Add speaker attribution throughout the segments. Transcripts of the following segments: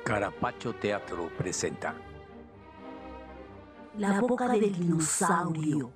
Speaker 1: Carapacho Teatro presenta
Speaker 2: La boca del dinosaurio.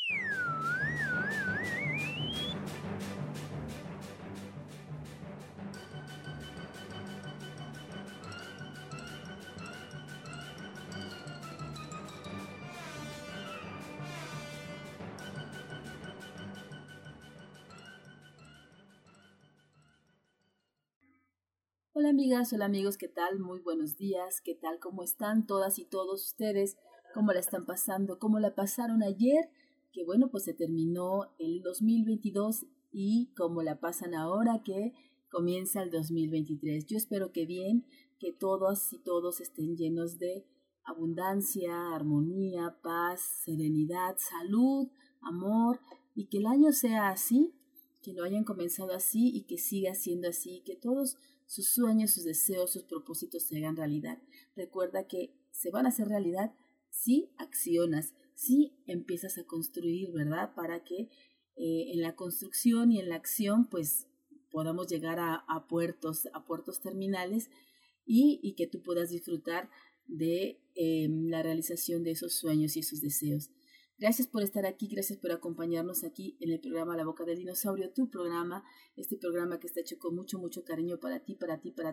Speaker 3: Hola amigas, hola amigos, ¿qué tal? Muy buenos días, ¿qué tal? ¿Cómo están todas y todos ustedes? ¿Cómo la están pasando? ¿Cómo la pasaron ayer? Que bueno, pues se terminó el 2022 y cómo la pasan ahora que comienza el 2023. Yo espero que bien, que todas y todos estén llenos de abundancia, armonía, paz, serenidad, salud, amor y que el año sea así, que lo hayan comenzado así y que siga siendo así, que todos sus sueños, sus deseos, sus propósitos se hagan realidad. Recuerda que se van a hacer realidad si accionas, si empiezas a construir, ¿verdad? Para que en la construcción y en la acción, pues podamos llegar a puertos terminales y que tú puedas disfrutar de la realización de esos sueños y esos deseos. Gracias por estar aquí, gracias por acompañarnos aquí en el programa La Boca del Dinosaurio, tu programa, este programa que está hecho con mucho, mucho cariño para ti.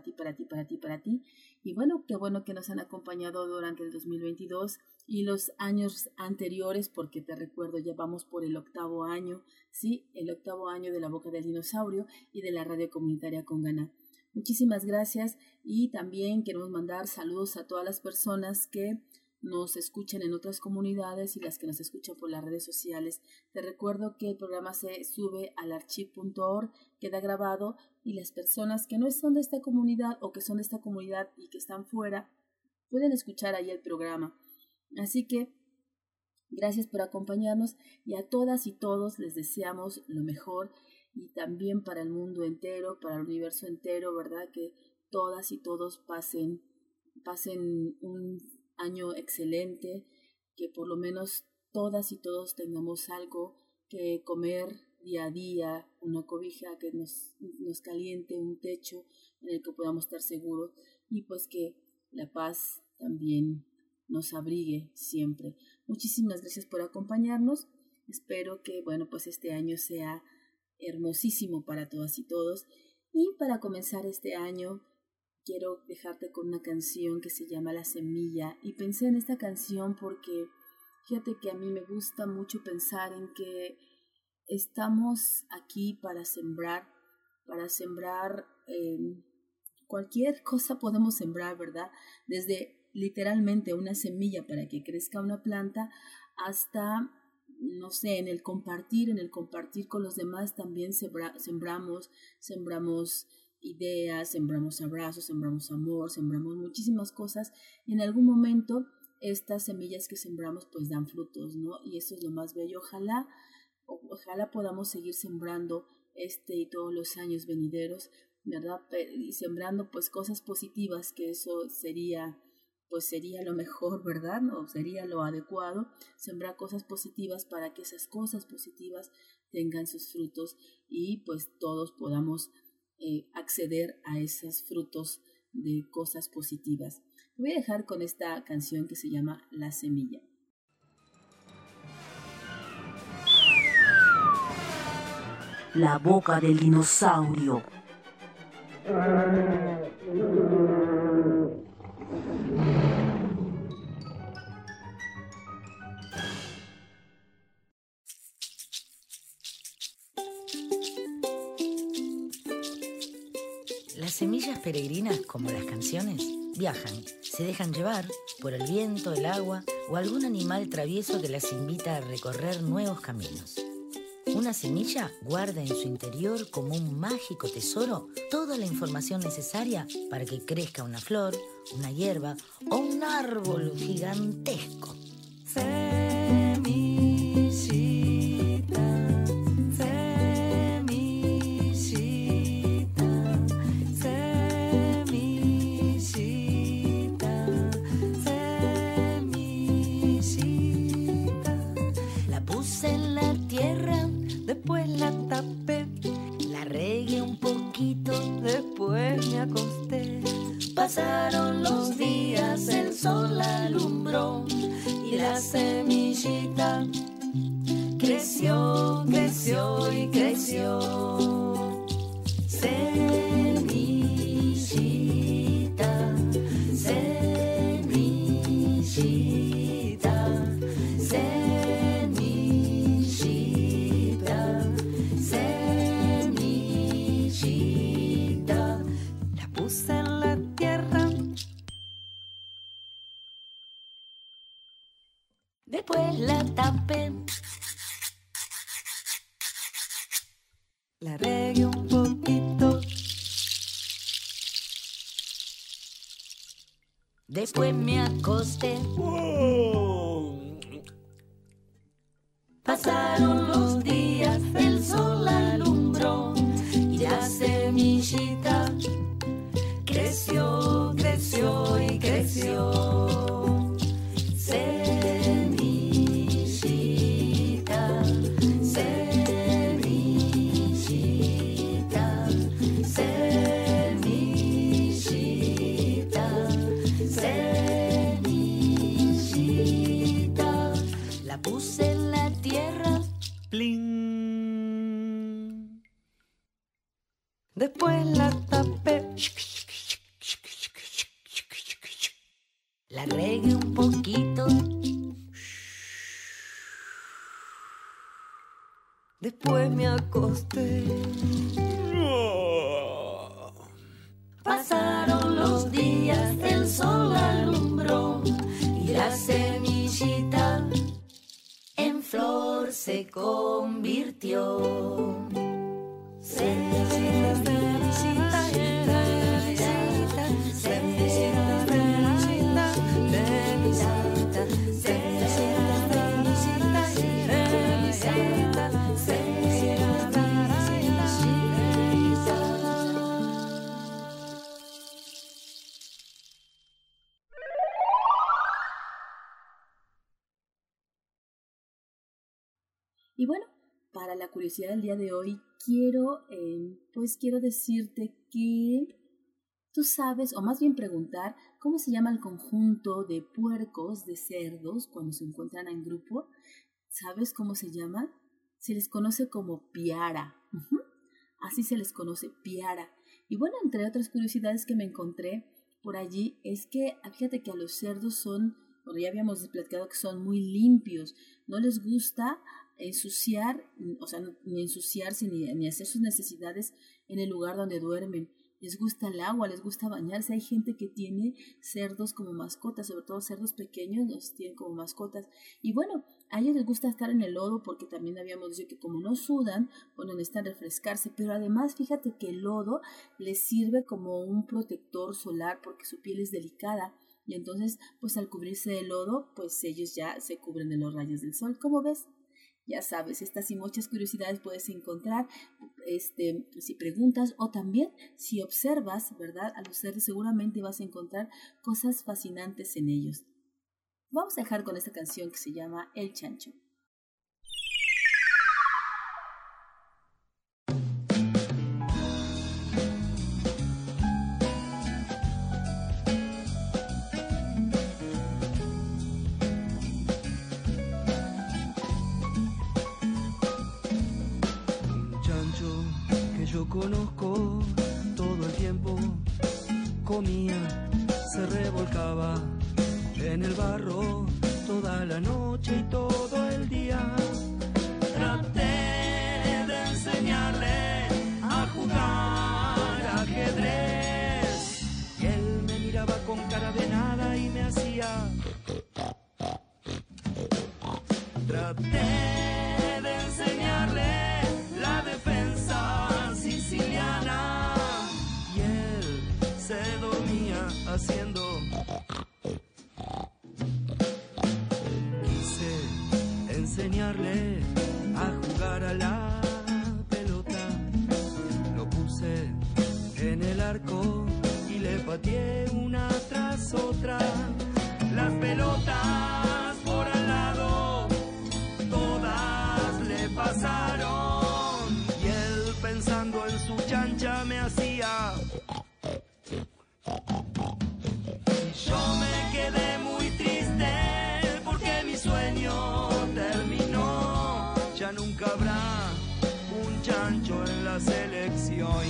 Speaker 3: Y bueno que nos han acompañado durante el 2022 y los años anteriores, porque te recuerdo, ya vamos por el 8º año, ¿sí? El 8º año de La Boca del Dinosaurio y de la radio comunitaria Congana. Muchísimas gracias y también queremos mandar saludos a todas las personas que nos escuchan en otras comunidades y las que nos escuchan por las redes sociales. Te recuerdo que el programa se sube al archive.org, queda grabado y las personas que no son de esta comunidad o que son de esta comunidad y que están fuera pueden escuchar ahí el programa. Así que gracias por acompañarnos y a todas y todos les deseamos lo mejor y también para el mundo entero, para el universo entero, ¿verdad? Que todas y todos pasen un año excelente, que por lo menos todas y todos tengamos algo que comer día a día, una cobija que nos caliente, un techo en el que podamos estar seguros y pues que la paz también nos abrigue siempre. Muchísimas gracias por acompañarnos. Espero que pues este año sea hermosísimo para todas y todos. Y para comenzar este año quiero dejarte con una canción que se llama La Semilla y pensé en esta canción porque fíjate que a mí me gusta mucho pensar en que estamos aquí para sembrar cualquier cosa podemos sembrar, ¿verdad? Desde literalmente una semilla para que crezca una planta hasta, no sé, en el compartir con los demás también sembramos ideas, sembramos abrazos, sembramos amor, sembramos muchísimas cosas y en algún momento estas semillas que sembramos pues dan frutos, ¿no? Y eso es lo más bello. Ojalá podamos seguir sembrando y todos los años venideros, ¿verdad? Y sembrando pues cosas positivas, que eso sería lo mejor, ¿verdad? O sería lo adecuado, sembrar cosas positivas para que esas cosas positivas tengan sus frutos y pues todos podamos acceder a esos frutos de cosas positivas. Te voy a dejar con esta canción que se llama La Semilla.
Speaker 2: La boca del dinosaurio.
Speaker 4: Las semillas peregrinas, como las canciones, viajan, se dejan llevar por el viento, el agua o algún animal travieso que las invita a recorrer nuevos caminos. Una semilla guarda en su interior como un mágico tesoro toda la información necesaria para que crezca una flor, una hierba o un árbol gigantesco.
Speaker 5: Después la tapé, la regué un poquito, después me acosté. Pasaron los días, el sol alumbró y la semillita creció, creció y creció. Semillita, semillita, semillita, semillita. La puse en la tierra, después la tapé, la regué un poquito, después me acosté. Pasaron los días, el sol alumbró y la semillita creció, creció y creció. Semillita, semillita, semillita, semillita. La puse en la tierra,
Speaker 6: Pling.
Speaker 5: después la tapé, la regué un poquito, después me acosté. Pasaron los días, el sol alumbró y la semillita en flor se convirtió. Semillita, semillita, semillita, semillita, semillita, semillita, semillita, semillita.
Speaker 3: Y bueno, para la curiosidad del día de hoy, quiero decirte que tú sabes, o más bien preguntar, ¿cómo se llama el conjunto de puercos, de cerdos, cuando se encuentran en grupo? ¿Sabes cómo se llama? Se les conoce como piara. Así se les conoce, piara. Y bueno, entre otras curiosidades que me encontré por allí, es que fíjate que a los cerdos bueno, ya habíamos platicado que son muy limpios, no les gusta ensuciar, o sea, ni ensuciarse ni hacer sus necesidades en el lugar donde duermen. Les gusta el agua, les gusta bañarse. Hay gente que tiene cerdos como mascotas, sobre todo cerdos pequeños los tienen como mascotas. Y bueno, a ellos les gusta estar en el lodo porque también habíamos dicho que como no sudan, bueno, necesitan refrescarse. Pero además, fíjate que el lodo les sirve como un protector solar porque su piel es delicada. Y entonces, pues al cubrirse de lodo, pues ellos ya se cubren de los rayos del sol. ¿Cómo ves? Ya sabes, estas y muchas curiosidades puedes encontrar si preguntas o también si observas, ¿verdad? A los cerdos seguramente vas a encontrar cosas fascinantes en ellos. Vamos a dejar con esta canción que se llama El Chancho.
Speaker 6: Yo conozco todo el tiempo, comía, se revolcaba en el barro toda la noche y todo el día. Traté de enseñarle a jugar ajedrez y él me miraba con cara de nada y me hacía. Traté de enseñarle la defensa siciliana y él se dormía haciendo. Quise enseñarle a jugar a la pelota, lo puse en el arco y le pateé una tras otra. Las pelotas por al lado todas le pasaron y él pensando en su chancha me hacía. nunca habrá un chancho en la selección.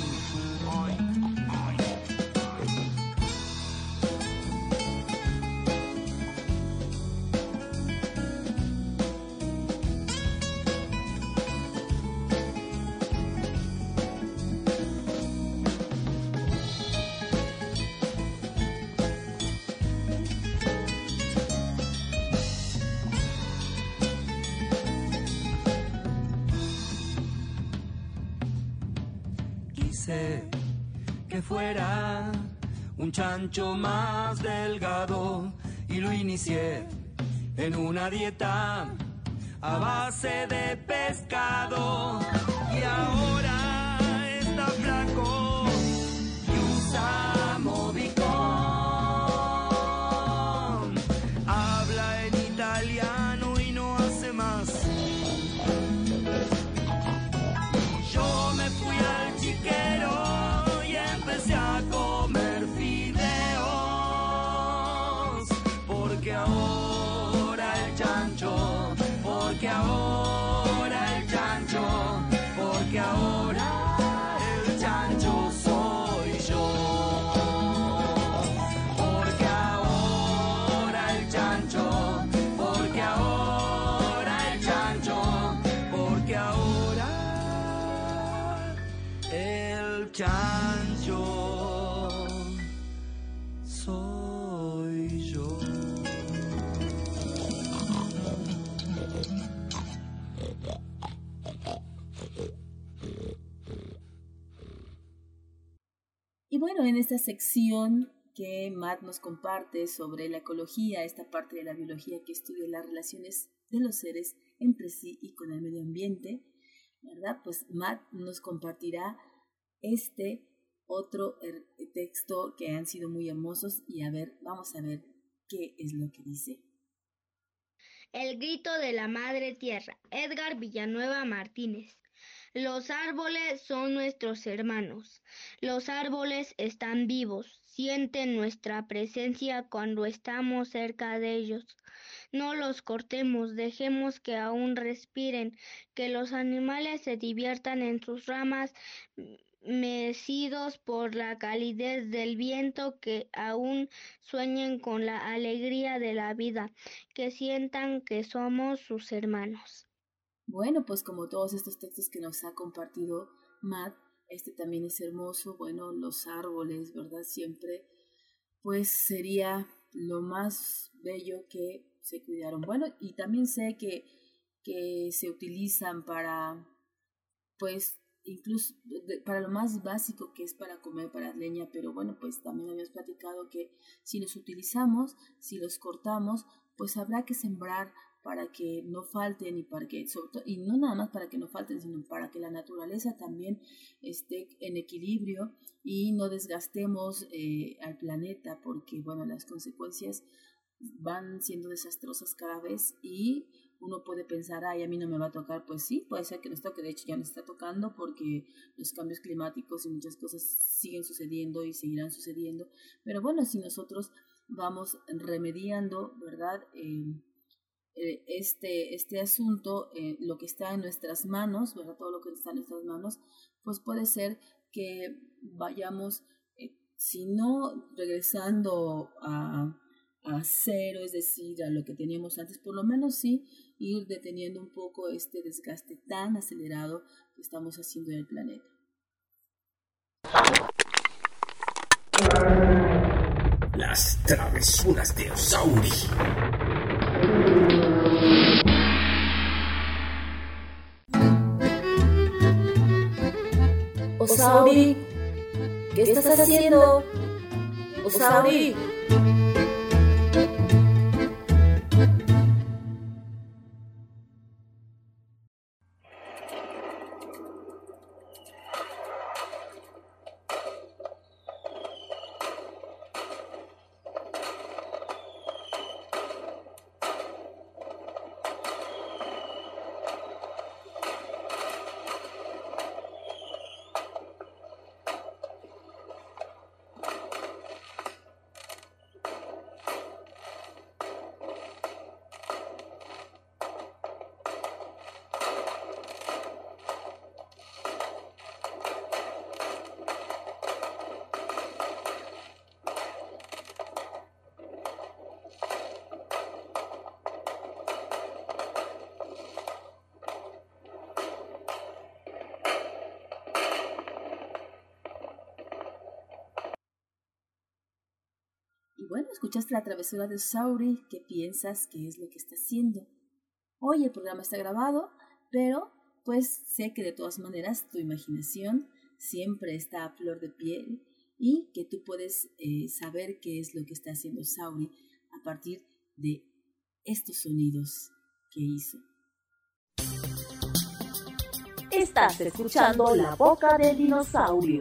Speaker 6: Que fuera un chancho más delgado y lo inicié en una dieta a base de pescado y ahora está flaco y usa Movicon. Habla en italiano y no hace más. Yo me fui al chiquero y empecé a comer fideos, porque ahora el chancho, porque ahora el chancho, porque ahora el chancho soy yo, porque ahora el chancho, porque ahora el chancho, porque ahora el chancho soy yo.
Speaker 3: Y bueno, en esta sección que Matt nos comparte sobre la ecología, esta parte de la biología que estudia las relaciones de los seres entre sí y con el medio ambiente, ¿verdad? Pues Matt nos compartirá este otro texto que han sido muy hermosos y vamos a ver qué es lo que dice.
Speaker 7: El grito de la madre tierra, Edgar Villanueva Martínez. Los árboles son nuestros hermanos. Los árboles están vivos, sienten nuestra presencia cuando estamos cerca de ellos. No los cortemos, dejemos que aún respiren, que los animales se diviertan en sus ramas, mecidos por la calidez del viento, que aún sueñen con la alegría de la vida, que sientan que somos sus hermanos.
Speaker 3: Bueno, pues como todos estos textos que nos ha compartido Matt, este también es hermoso. Bueno, los árboles, ¿verdad? Siempre, pues sería lo más bello que se cuidaron. Bueno, y también sé que se utilizan para, pues, incluso para lo más básico que es para comer, para leña, pero bueno, pues también habíamos platicado que si los utilizamos, si los cortamos, pues habrá que sembrar para que no falten y para que, sobre todo, y no nada más para que no falten, sino para que la naturaleza también esté en equilibrio y no desgastemos al planeta, porque bueno, las consecuencias van siendo desastrosas cada vez y uno puede pensar, ay, a mí no me va a tocar. Pues sí, puede ser que nos toque, de hecho ya nos está tocando porque los cambios climáticos y muchas cosas siguen sucediendo y seguirán sucediendo, pero bueno, si nosotros vamos remediando, ¿verdad? Este asunto, lo que está en nuestras manos, ¿verdad? Todo lo que está en nuestras manos, pues puede ser que vayamos, si no regresando a cero, es decir, a lo que teníamos antes, por lo menos sí ir deteniendo un poco este desgaste tan acelerado que estamos haciendo en el planeta.
Speaker 1: Las travesuras de Osauri.
Speaker 2: Osauri, ¿qué estás haciendo? Osauri.
Speaker 3: bueno, escuchaste la travesura de Sauri. ¿Qué piensas? ¿Qué es lo que está haciendo? Hoy el programa está grabado, pero pues sé que de todas maneras tu imaginación siempre está a flor de piel y que tú puedes saber qué es lo que está haciendo Sauri a partir de estos sonidos que hizo.
Speaker 2: Estás escuchando La Boca del Dinosaurio.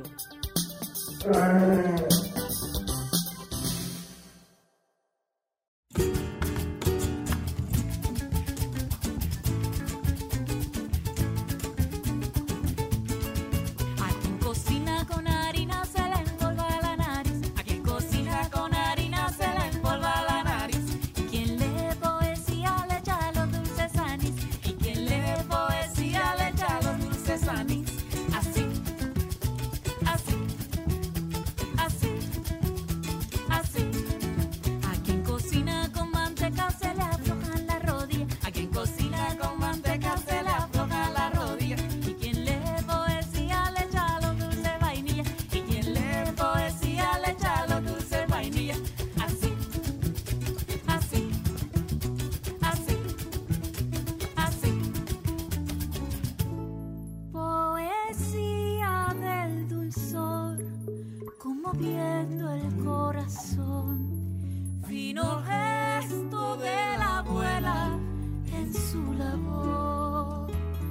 Speaker 5: Moviendo el corazón, fino gesto de la abuela en su labor,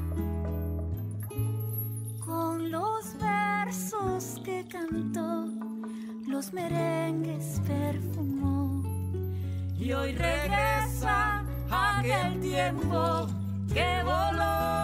Speaker 5: con los versos que cantó, los merengues perfumó, y hoy regresa aquel tiempo que voló.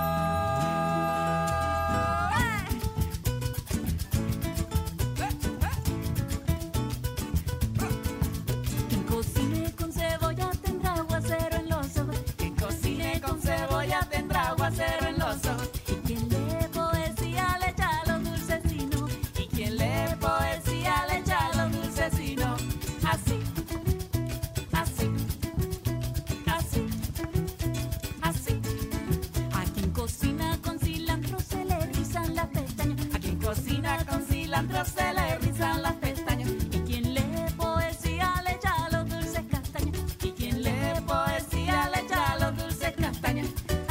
Speaker 5: Aguacero en los ojos. Y quien lee poesía le echa los dulcecinos. Y quien lee poesía le echa los dulcecinos. Así, así, así, así. A quien cocina con cilantro se le rizan las pestañas. A quien cocina con cilantro se le rizan las pestañas. Y quien lee poesía le echa los dulces castañas. Y quien lee poesía le echa los dulces castañas.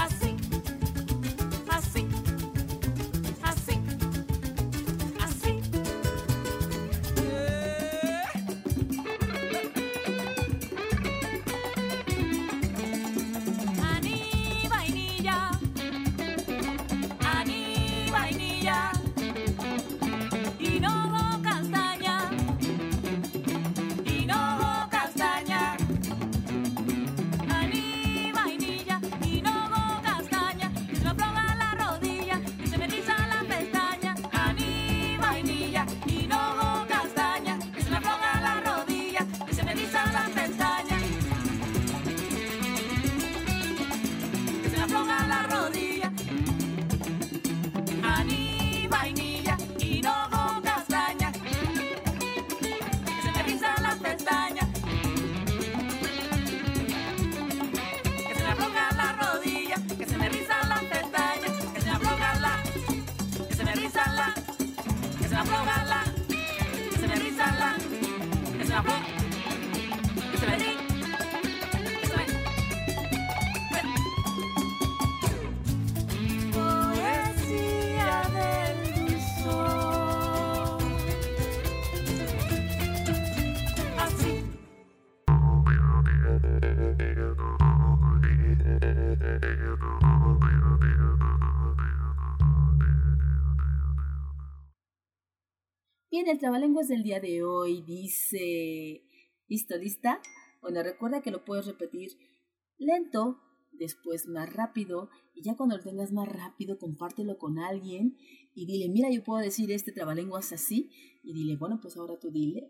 Speaker 3: Bien, el trabalenguas del día de hoy dice, ¿listo, lista? Bueno, recuerda que lo puedes repetir lento, después más rápido, y ya cuando lo tengas más rápido, compártelo con alguien y dile, mira, yo puedo decir este trabalenguas así, y dile, bueno, pues ahora tú dilo,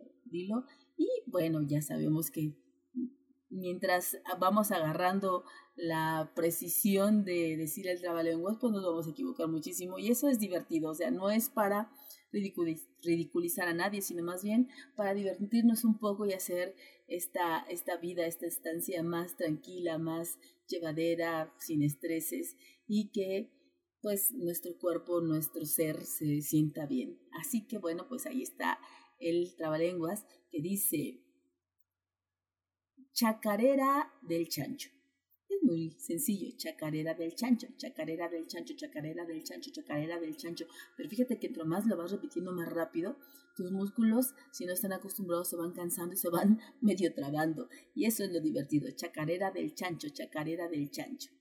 Speaker 3: y bueno, ya sabemos que mientras vamos agarrando la precisión de decir el trabalenguas, pues nos vamos a equivocar muchísimo, y eso es divertido, o sea, no es para ridiculizar a nadie, sino más bien para divertirnos un poco y hacer esta vida, esta estancia más tranquila, más llevadera, sin estreses, y que pues nuestro cuerpo, nuestro ser se sienta bien. Así que bueno, pues ahí está el trabalenguas que dice: chacarera del chancho. Es muy sencillo, chacarera del chancho, chacarera del chancho, chacarera del chancho, chacarera del chancho. Pero fíjate que entre más lo vas repitiendo más rápido, tus músculos, si no están acostumbrados, se van cansando y se van medio trabando. Y eso es lo divertido, chacarera del chancho, chacarera del chancho.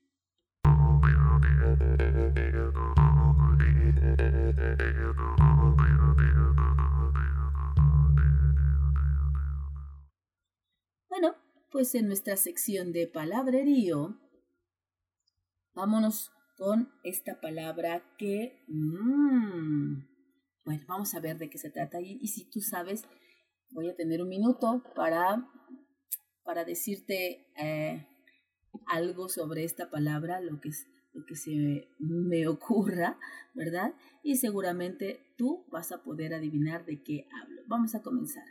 Speaker 3: Bueno, pues en nuestra sección de palabrerío, vámonos con esta palabra que... Bueno, vamos a ver de qué se trata. Y si tú sabes, voy a tener un minuto para decirte algo sobre esta palabra, lo que se me ocurra, ¿verdad? Y seguramente tú vas a poder adivinar de qué hablo. Vamos a comenzar.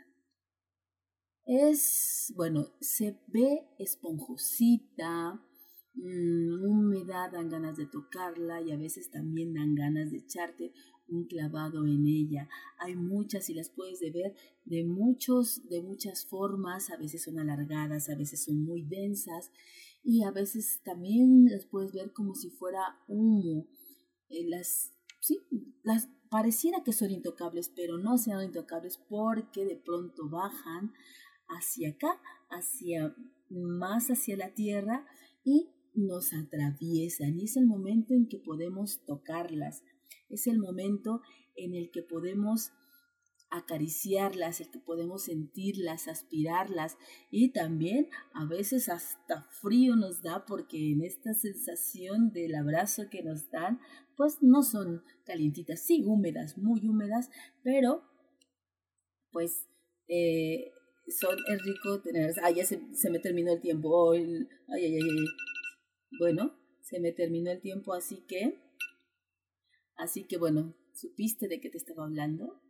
Speaker 3: Se ve esponjosita, húmeda, dan ganas de tocarla y a veces también dan ganas de echarte un clavado en ella. Hay muchas y las puedes ver de muchas formas, a veces son alargadas, a veces son muy densas y a veces también las puedes ver como si fuera humo. Las pareciera que son intocables, pero no son intocables porque de pronto bajan hacia acá, más hacia la tierra y nos atraviesan. Y es el momento en que podemos tocarlas, es el momento en el que podemos acariciarlas, el que podemos sentirlas, aspirarlas y también a veces hasta frío nos da porque en esta sensación del abrazo que nos dan, pues no son calientitas, sí húmedas, muy húmedas, pero pues es rico tener... ya se me terminó el tiempo. Bueno, se me terminó el tiempo, así que bueno, ¿supiste de qué te estaba hablando?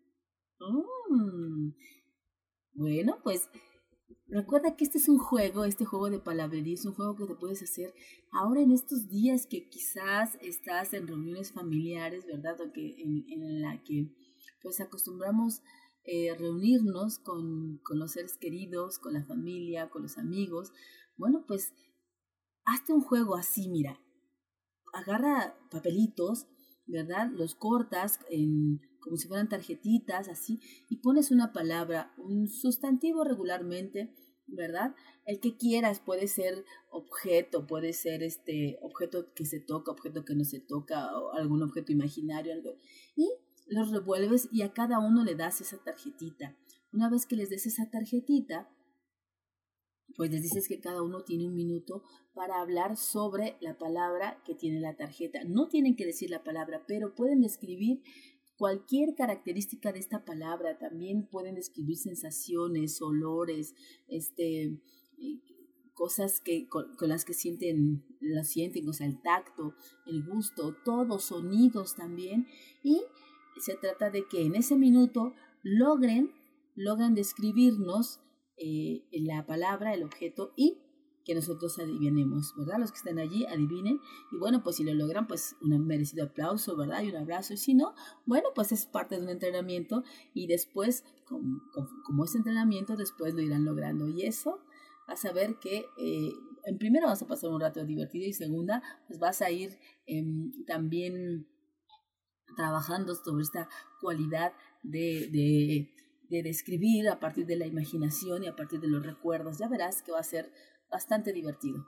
Speaker 3: Bueno, pues recuerda que este juego de palabrería es un juego que te puedes hacer ahora en estos días que quizás estás en reuniones familiares, ¿verdad? O que en la que pues acostumbramos reunirnos con los seres queridos, con la familia, con los amigos. Bueno, pues hazte un juego así, mira. Agarra papelitos, ¿verdad? Los cortas como si fueran tarjetitas, así, y pones una palabra, un sustantivo regularmente, ¿verdad? El que quieras, puede ser objeto, puede ser objeto que se toca, objeto que no se toca, o algún objeto imaginario, algo, y los revuelves y a cada uno le das esa tarjetita. Una vez que les des esa tarjetita, pues les dices que cada uno tiene un minuto para hablar sobre la palabra que tiene la tarjeta. No tienen que decir la palabra, pero pueden escribir cualquier característica de esta palabra. También pueden describir sensaciones, olores, cosas con las que sienten, o sea, el tacto, el gusto, todos, sonidos también. Y se trata de que en ese minuto logren describirnos la palabra, el objeto y que nosotros adivinemos, ¿verdad? Los que están allí adivinen y bueno, pues si lo logran, pues un merecido aplauso, ¿verdad? Y un abrazo y si no, bueno, pues es parte de un entrenamiento y después, como es entrenamiento, después lo irán logrando y eso vas a ver que en primera vas a pasar un rato divertido y segunda, pues vas a ir también trabajando sobre esta cualidad de describir a partir de la imaginación y a partir de los recuerdos. Ya verás que va a ser bastante divertido.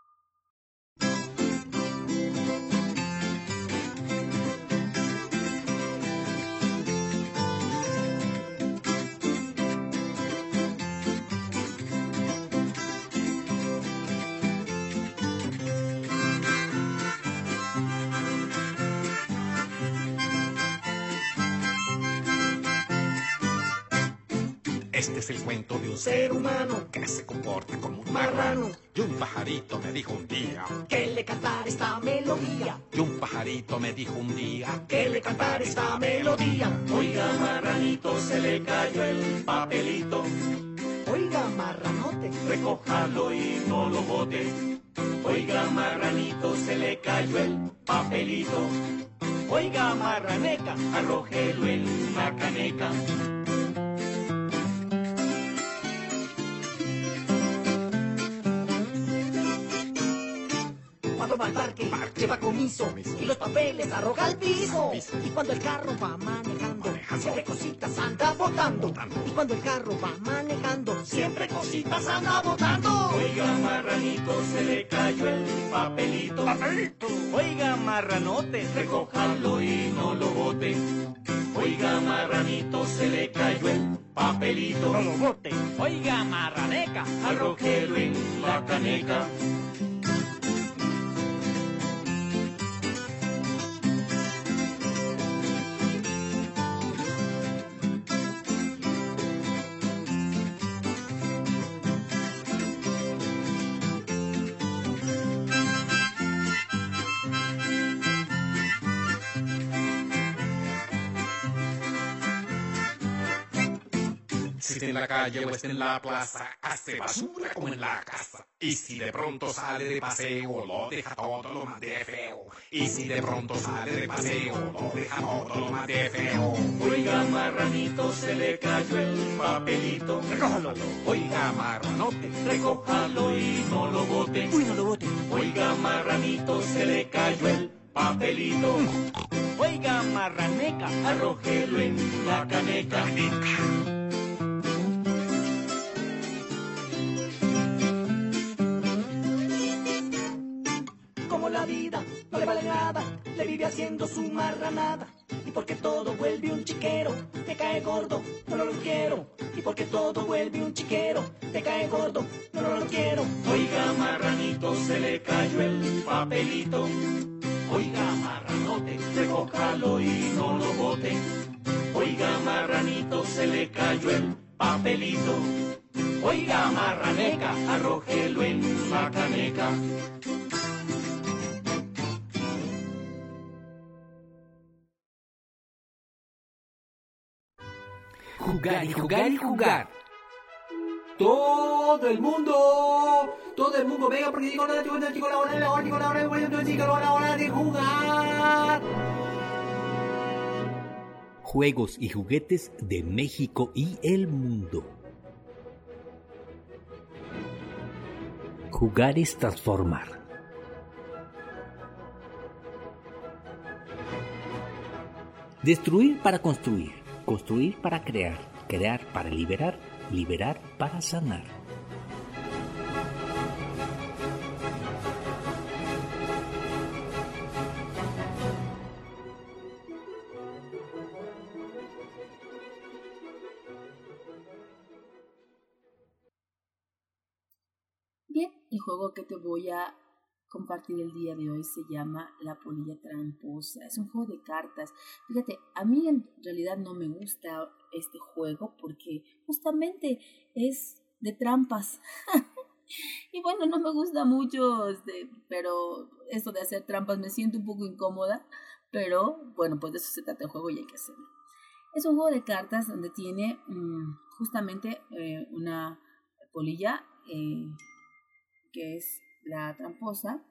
Speaker 8: Este es el cuento de un ser humano que se comporta como un marrano. Y un pajarito me dijo un día
Speaker 9: que le cantara esta melodía.
Speaker 8: Y un pajarito me dijo un día
Speaker 9: que le cantara esta melodía.
Speaker 1: Oiga, marranito, se le cayó el papelito.
Speaker 9: Oiga, marranote,
Speaker 1: recójalo y no lo bote. Oiga, marranito, se le cayó el papelito.
Speaker 9: Oiga, marraneca,
Speaker 1: arrójelo en la caneca.
Speaker 9: lleva comiso y los papeles arroja al piso. Y cuando el carro va manejando, siempre cositas anda botando. Y cuando el carro va manejando, siempre cositas anda botando.
Speaker 1: Oiga, marranito, se le cayó el papelito.
Speaker 9: ¡Papelito!
Speaker 1: Oiga, marranote, recójalo y no lo bote. Oiga, marranito, se le cayó el papelito.
Speaker 9: ¡No lo bote!
Speaker 1: Oiga, marraneca, arrójelo en la caneca.
Speaker 8: Si está en la calle o está en la plaza, hace basura como en la casa. Y si de pronto sale de paseo, lo deja todo lo más de feo. Y si de pronto sale de paseo, lo deja todo lo más de feo.
Speaker 1: Oiga, marranito, se le cayó el papelito.
Speaker 8: Recójalo. Oiga, marranote,
Speaker 1: Recójalo y no lo bote.
Speaker 9: ¡Uy, no lo bote!
Speaker 1: Oiga, marranito, se le cayó el papelito. Oiga, marraneca, arrójelo en la caneca.
Speaker 9: Como la vida no le vale nada, le vive haciendo su marranada. Y porque todo vuelve un chiquero, te cae gordo, no lo quiero. Y porque todo vuelve un chiquero, te cae gordo, no lo quiero.
Speaker 1: Oiga, marranito, se le cayó el papelito. Oiga, marranote, recójalo y no lo bote. Oiga, marranito, se le cayó el papelito. Oiga, marraneca, arrójelo en la caneca.
Speaker 10: Jugar y jugar y jugar. Todo el mundo, venga, porque digo la hora de jugar. Juegos y juguetes de México y el mundo. Jugar es transformar. Destruir para construir. Construir para crear, crear para liberar, liberar para sanar.
Speaker 3: Bien, el juego que te voy a compartir el día de hoy se llama La Polilla Tramposa. Es un juego de cartas. Fíjate, a mí en realidad no me gusta este juego porque justamente es de trampas. Y bueno, no me gusta mucho, pero esto de hacer trampas me siento un poco incómoda. Pero bueno, pues de eso se trata el juego y hay que hacerlo. Es un juego de cartas donde tiene justamente una polilla que es la tramposa.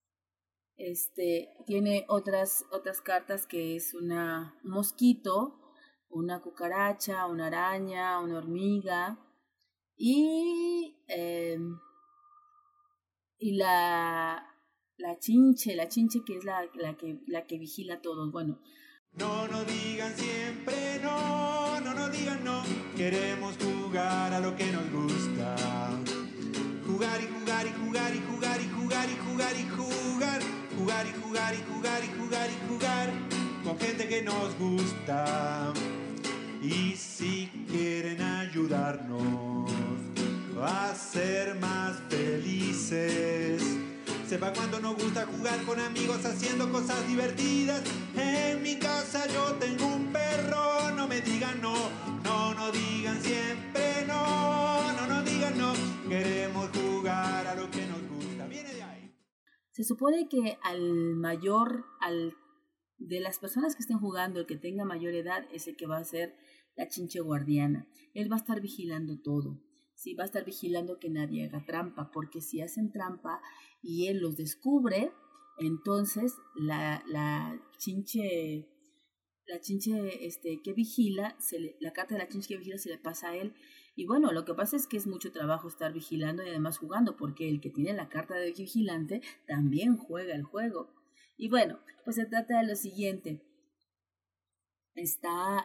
Speaker 3: Tiene otras cartas que es un mosquito, una cucaracha, una araña, una hormiga y la chinche que es la que vigila a todos. Bueno,
Speaker 11: no digan siempre no digan no. Queremos jugar a lo que nos gusta. Jugar y jugar y jugar y jugar y jugar y jugar y jugar. Jugar y jugar y jugar y jugar y jugar con gente que nos gusta. Y si quieren ayudarnos a ser más felices, sepa cuánto nos gusta jugar con amigos haciendo cosas divertidas. En mi casa yo tengo un perro, no me digan no digan siempre no digan no. Queremos jugar a lo que nos gusta. Viene de ahí.
Speaker 3: Se supone que de las personas que estén jugando, el que tenga mayor edad es el que va a ser la chinche guardiana. Él va a estar vigilando todo. Sí, va a estar vigilando que nadie haga trampa, porque si hacen trampa y él los descubre, entonces la chinche que vigila, la carta de la chinche que vigila se le pasa a él. Y bueno, lo que pasa es que es mucho trabajo estar vigilando y además jugando, porque el que tiene la carta de vigilante también juega el juego. Y bueno, pues se trata de lo siguiente. Está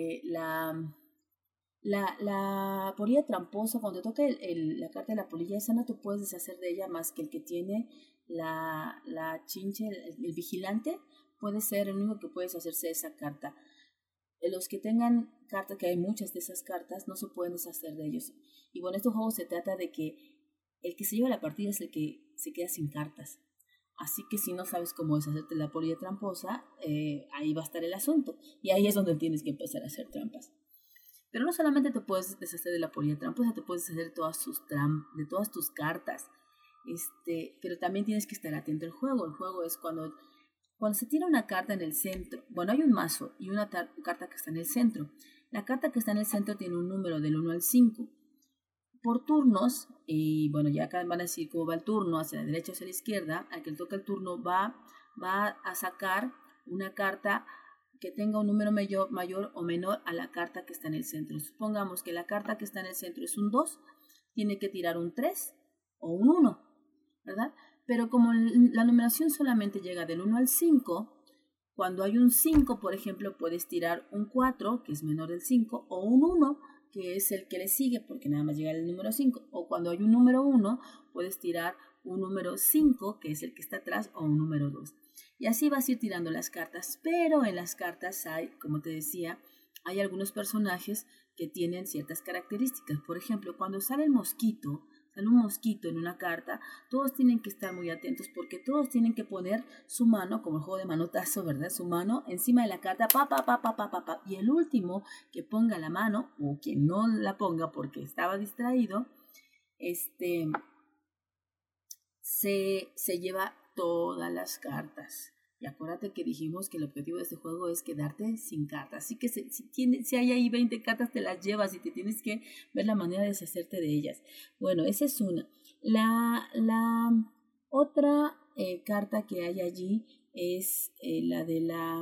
Speaker 3: la polilla tramposa. Cuando toca la carta de la polilla, esa no te puedes deshacer de ella más que el que tiene la chinche, el vigilante. Puede ser el único que puedes hacerse de esa carta. Los que tengan cartas, que hay muchas de esas cartas, no se pueden deshacer de ellos. Y bueno, este juego se trata de que el que se lleva la partida es el que se queda sin cartas. Así que si no sabes cómo deshacerte de la polilla tramposa, ahí va a estar el asunto. Y ahí es donde tienes que empezar a hacer trampas. Pero no solamente te puedes deshacer de la polilla tramposa, te puedes deshacer de todas tus cartas. Pero también tienes que estar atento al juego. El juego es cuando se tira una carta en el centro. Bueno, hay un mazo y una carta que está en el centro. La carta que está en el centro tiene un número del 1 al 5. Por turnos, y bueno, ya acá van a decir cómo va el turno, hacia la derecha o hacia la izquierda. Al que le toca el turno va a sacar una carta que tenga un número mayor o menor a la carta que está en el centro. Supongamos que la carta que está en el centro es un 2, tiene que tirar un 3 o un 1, ¿verdad? Pero como la numeración solamente llega del 1 al 5, cuando hay un 5, por ejemplo, puedes tirar un 4, que es menor del 5, o un 1, que es el que le sigue, porque nada más llega el número 5. O cuando hay un número 1, puedes tirar un número 5, que es el que está atrás, o un número 2. Y así vas a ir tirando las cartas. Pero en las cartas hay, como te decía, hay algunos personajes que tienen ciertas características. Por ejemplo, cuando sale un mosquito en una carta, todos tienen que estar muy atentos porque todos tienen que poner su mano, como el juego de manotazo, ¿verdad? Su mano encima de la carta, y el último que ponga la mano, o quien no la ponga porque estaba distraído, se lleva todas las cartas. Y acuérdate que dijimos que el objetivo de este juego es quedarte sin cartas. Así que si hay ahí 20 cartas, te las llevas y te tienes que ver la manera de deshacerte de ellas. Bueno, esa es una. La otra carta que hay allí es la de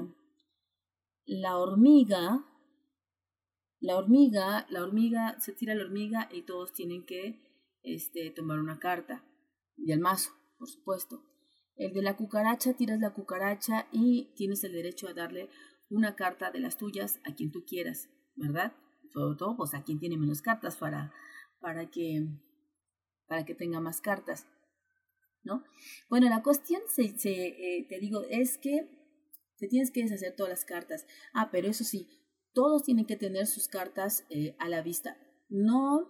Speaker 3: la hormiga. La hormiga, se tira la hormiga y todos tienen que tomar una carta. Y el mazo, por supuesto. El de la cucaracha, tiras la cucaracha y tienes el derecho a darle una carta de las tuyas a quien tú quieras, ¿verdad? Sobre todo, pues a quien tiene menos cartas para que tenga más cartas, ¿no? Bueno, la cuestión, te digo, es que te tienes que deshacer todas las cartas. Pero eso sí, todos tienen que tener sus cartas a la vista. No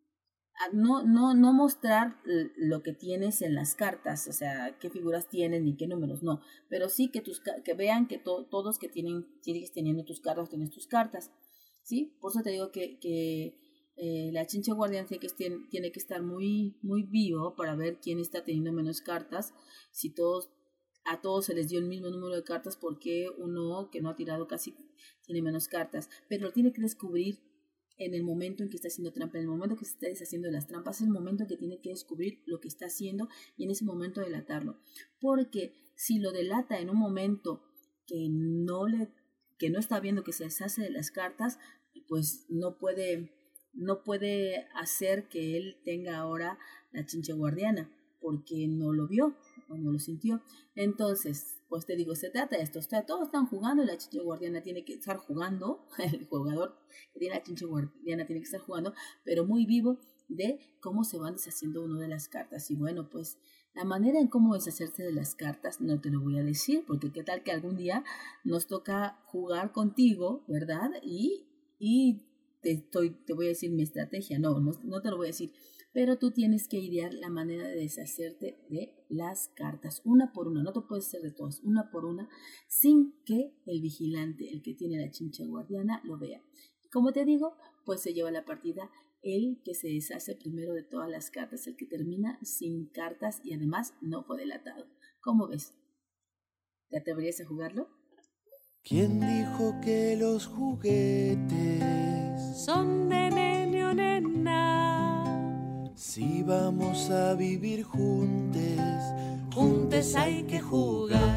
Speaker 3: mostrar lo que tienes en las cartas, o sea, qué figuras tienen y qué números, no, pero sí que vean que todos que sigues teniendo tus cartas, tienes tus cartas, ¿sí? Por eso te digo que la chinche guardiana tiene que estar muy, muy vivo para ver quién está teniendo menos cartas. Si a todos se les dio el mismo número de cartas, porque uno que no ha tirado casi tiene menos cartas, pero lo tiene que descubrir en el momento en que está haciendo trampa, en el momento que se está deshaciendo de las trampas, es el momento que tiene que descubrir lo que está haciendo y en ese momento delatarlo. Porque si lo delata en un momento que no está viendo que se deshace de las cartas, pues no puede hacer que él tenga ahora la chinche guardiana, porque no lo vio o no lo sintió. Entonces, pues te digo, se trata de esto. Todos están jugando y la chinche guardiana tiene que estar jugando. El jugador que tiene la chinche guardiana tiene que estar jugando, pero muy vivo de cómo se van deshaciendo uno de las cartas. Y bueno, pues la manera en cómo deshacerse de las cartas no te lo voy a decir, porque qué tal que algún día nos toca jugar contigo, ¿verdad? Y te voy a decir mi estrategia. No te lo voy a decir. Pero tú tienes que idear la manera de deshacerte de las cartas, una por una. No te puedes hacer de todas, una por una, sin que el vigilante, el que tiene la chincha guardiana, lo vea. Como te digo, pues se lleva la partida el que se deshace primero de todas las cartas, el que termina sin cartas y además no fue delatado. ¿Cómo ves? ¿Te atreverías a jugarlo?
Speaker 6: ¿Quién dijo que los juguetes
Speaker 5: son de nene o nena?
Speaker 6: Si vamos a vivir
Speaker 5: juntes hay que jugar.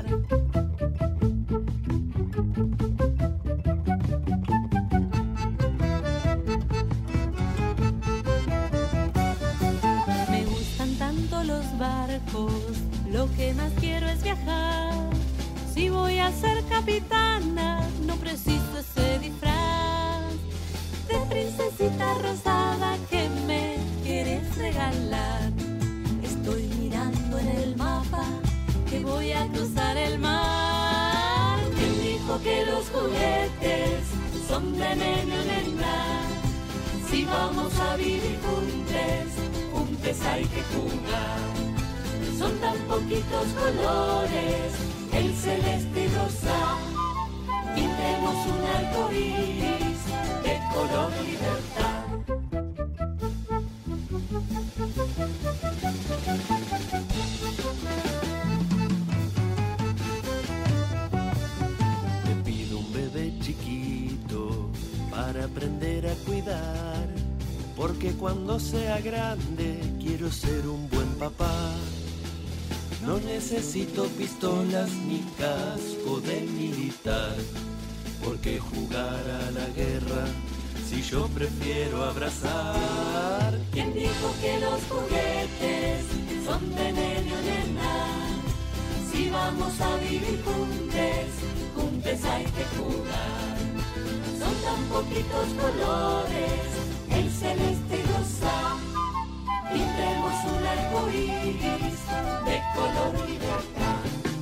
Speaker 5: Me gustan tanto los barcos, lo que más quiero es viajar. ser capitana, no preciso ese disfraz de princesita rosada que me quieres regalar. Estoy mirando en el mapa que voy a cruzar el mar. ¿Quién dijo que los juguetes son de nene o nena? Si vamos a vivir juntos hay que jugar. Son tan poquitos colores, el celeste y rosa. Pintemos un arco iris de color libertad.
Speaker 12: Te pido un bebé chiquito para aprender a cuidar, porque cuando sea grande quiero ser un buen papá. No necesito pistolas ni casco de militar, porque jugar a la guerra si yo prefiero abrazar.
Speaker 5: ¿Quién dijo que los juguetes son de nene o nena? Si vamos a vivir juntos hay que jugar. Son tan poquitos colores, el celeste y rosa. Pintemos un arco iris de color libertad.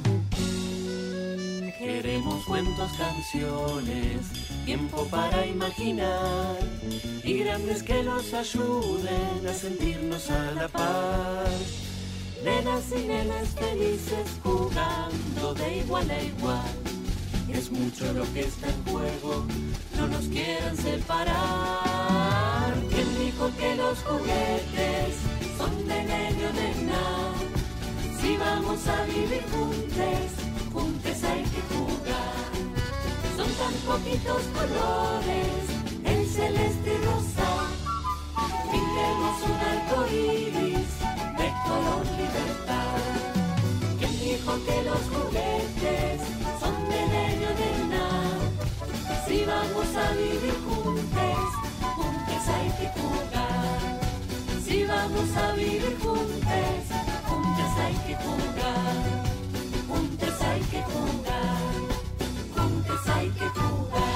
Speaker 12: Queremos cuentos, canciones, tiempo para imaginar, y grandes que nos ayuden a sentirnos a la par.
Speaker 5: Nenas y nenas felices jugando de igual a igual.
Speaker 12: Es mucho lo que está en juego,
Speaker 5: no nos quieran separar.
Speaker 12: ¿Quién dijo que los juguetes
Speaker 5: son de nene o nena? Si vamos a vivir juntos hay que jugar. Son tan poquitos colores, el celeste y rosa. Pintemos un arco iris de color libertad. ¿Quién dijo que los juguetes son de nene o nena? Si vamos a vivir juntos hay que jugar. Si vamos a vivir juntos hay que jugar. Juntos hay que jugar. Juntos hay que jugar.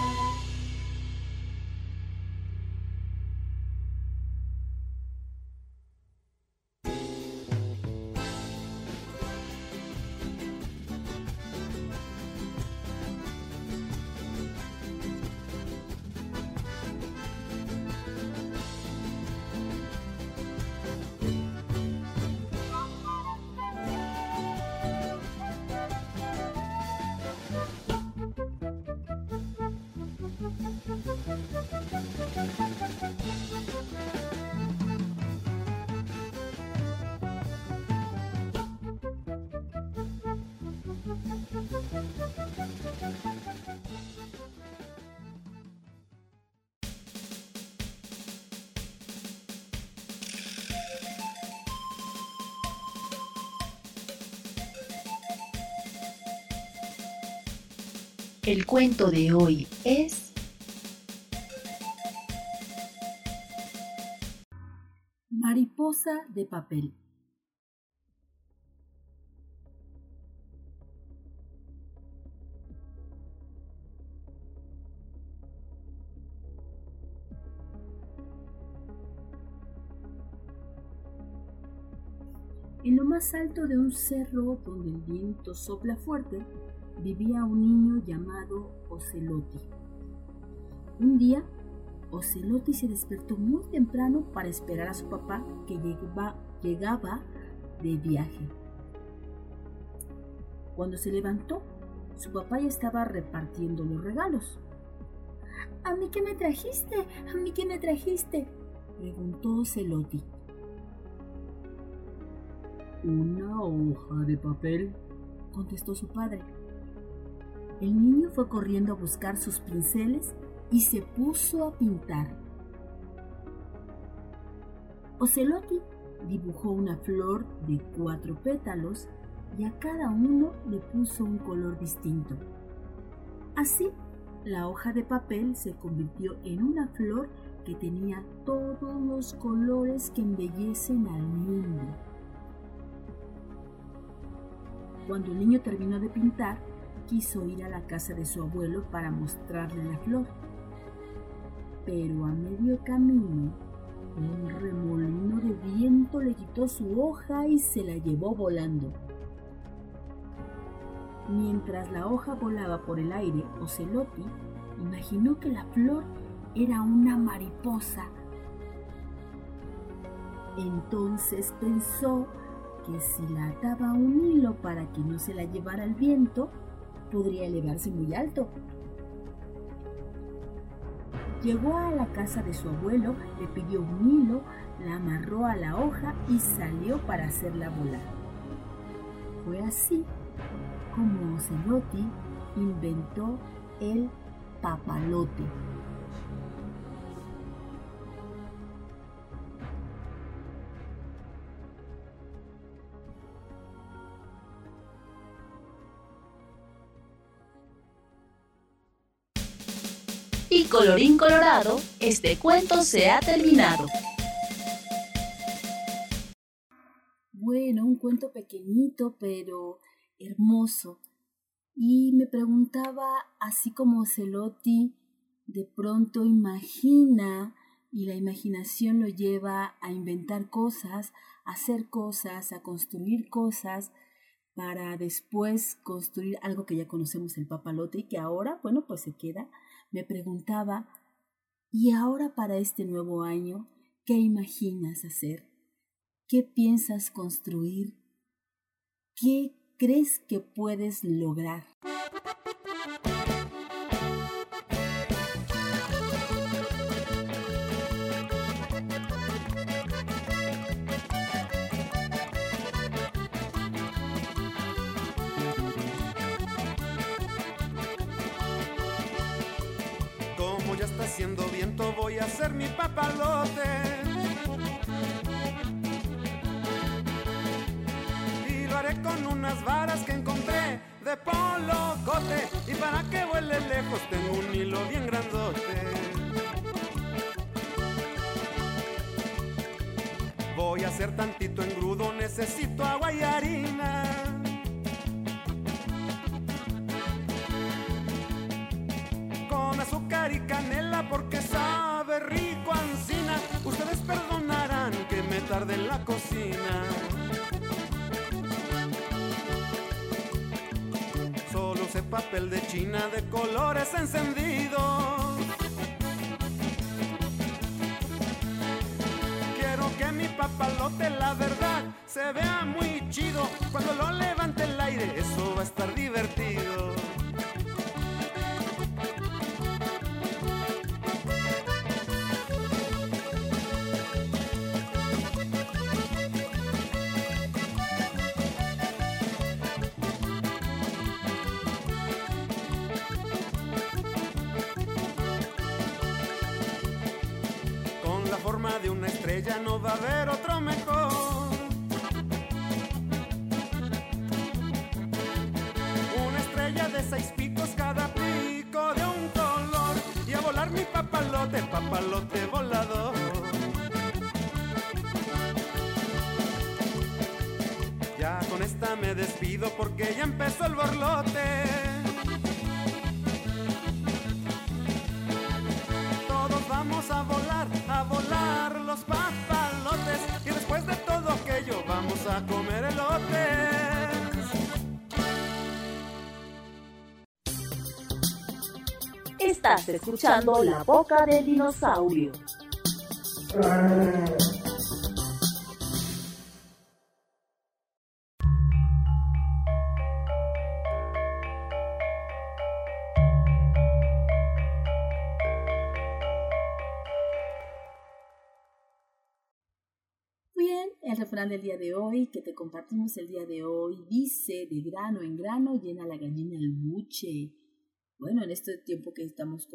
Speaker 2: El cuento de hoy es
Speaker 3: Mariposa de papel. En lo más alto de un cerro donde el viento sopla fuerte, vivía un niño llamado Ocelotti. Un día, Ocelotti se despertó muy temprano para esperar a su papá que llegaba de viaje. Cuando se levantó, su papá ya estaba repartiendo los regalos. ¿A mí qué me trajiste? ¿A mí qué me trajiste?, preguntó Ocelotti. Una hoja de papel, contestó su padre. El niño fue corriendo a buscar sus pinceles y se puso a pintar. Ocelotti dibujó una flor de 4 pétalos y a cada uno le puso un color distinto. Así, la hoja de papel se convirtió en una flor que tenía todos los colores que embellecen al mundo. Cuando el niño terminó de pintar, quiso ir a la casa de su abuelo para mostrarle la flor. Pero a medio camino, un remolino de viento le quitó su hoja y se la llevó volando. Mientras la hoja volaba por el aire, Ocelotti imaginó que la flor era una mariposa. Entonces pensó que si la ataba a un hilo para que no se la llevara el viento, podría elevarse muy alto. Llegó a la casa de su abuelo, le pidió un hilo, la amarró a la hoja y salió para hacerla volar. Fue así como Ocelotti inventó el papalote.
Speaker 2: Y colorín colorado, este cuento se ha terminado.
Speaker 3: Bueno, un cuento pequeñito pero hermoso. Y me preguntaba, así como Ocelotti de pronto imagina y la imaginación lo lleva a inventar cosas, a hacer cosas, a construir cosas para después construir algo que ya conocemos, el papalote, y que ahora, bueno, pues se queda. Me preguntaba, ¿y ahora para este nuevo año, qué imaginas hacer? ¿Qué piensas construir? ¿Qué crees que puedes lograr?
Speaker 11: Como ya está haciendo viento, voy a hacer mi papalote. Y lo haré con unas varas que encontré de polocote. Y para que vuele lejos tengo un hilo bien grandote. Voy a hacer tantito engrudo, necesito agua y harina. Con azúcar y canela porque sabe rico ancina. Ustedes perdonarán que me tarde en la cocina. Solo usé papel de China de colores encendidos. Quiero que mi papalote, la verdad, se vea muy chido. Cuando lo levante el aire, eso va a estar divertido. Forma de una estrella no va a haber otro mejor. Una estrella de 6 picos, cada pico de un color. Y a volar mi papalote, papalote volador. Ya con esta me despido porque ya empezó el borlote. Vamos a volar los papalotes. Y después de todo aquello vamos a comer elotes.
Speaker 2: Estás escuchando La Boca del Dinosaurio.
Speaker 3: El refrán del día de hoy, que te compartimos el día de hoy, dice: de grano en grano llena la gallina el buche. Bueno, en este tiempo que estamos